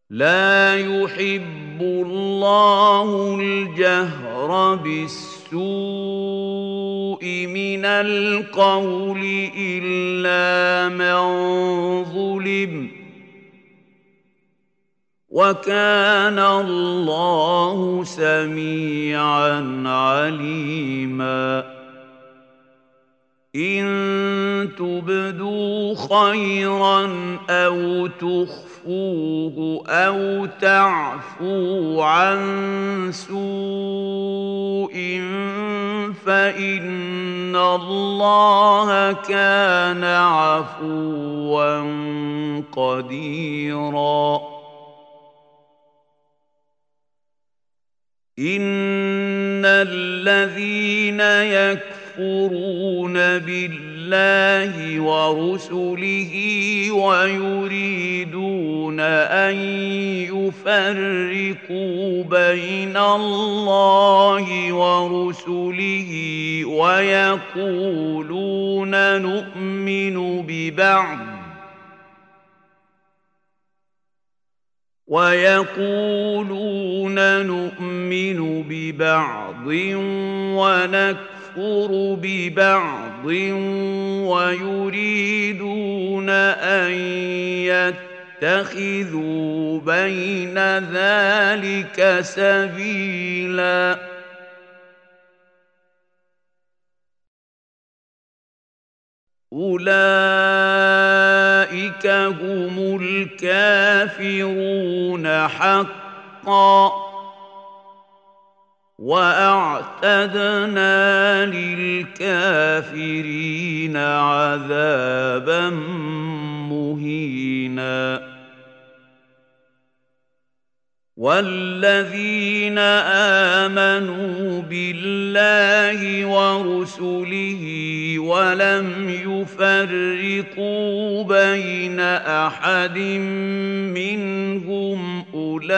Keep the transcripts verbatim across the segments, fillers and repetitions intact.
لا يحب الله الجهر بالسوء من القول إلا من ظلم وكان الله سميعا عليما إن تبدوا خيرا أو تخفوه أو تعفوا عن سوء فإن الله كان عفوا قديرا إن الذين يكفرون بالله ورسله ويريدون أن يفرقوا بين الله ورسله ويقولون نؤمن ببعض ويقولون نؤمن ببعض ونكفر ببعض ويريدون أن يتخذوا بين ذلك سبيلا أولئك هم الكافرون حقا وأعتدنا للكافرين عذابا مهينا والذين آمنوا بالله ورسله ولم يفرقوا بين أحد منهم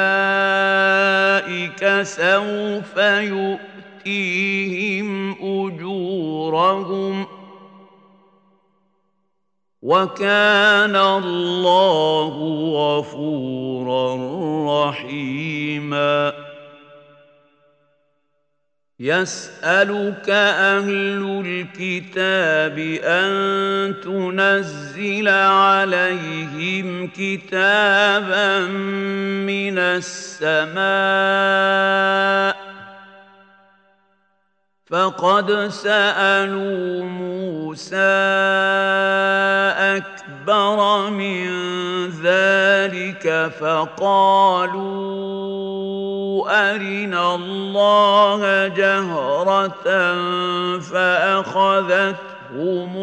أولئك سوف يؤتيهم أجورهم وكان الله غفورا رحيما يسألك أهل الكتاب أن تنزل عليهم كتابا من السماء فقد سألوا موسى أكبر من ذلك فقالوا أرنا الله جهرة فأخذتهم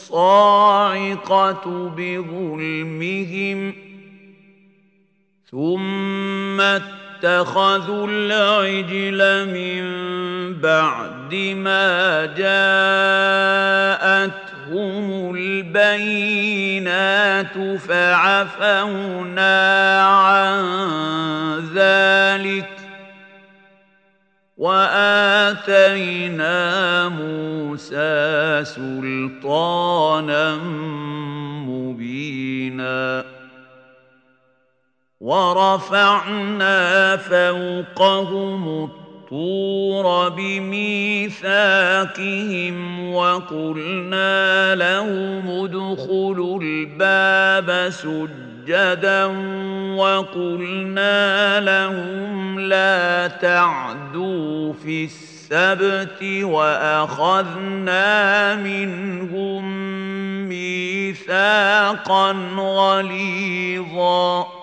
الصاعقة بظلمهم ثم اتخذوا العجل من بعد ما جاءتهم البينات فعفونا عن ذلك وآتينا موسى سلطانا مبينا ورفعنا فوقهم الطور بميثاقهم وقلنا لهم ادخلوا الباب سجدا وقلنا لهم لا تعدوا في السبت وأخذنا منهم ميثاقا غليظا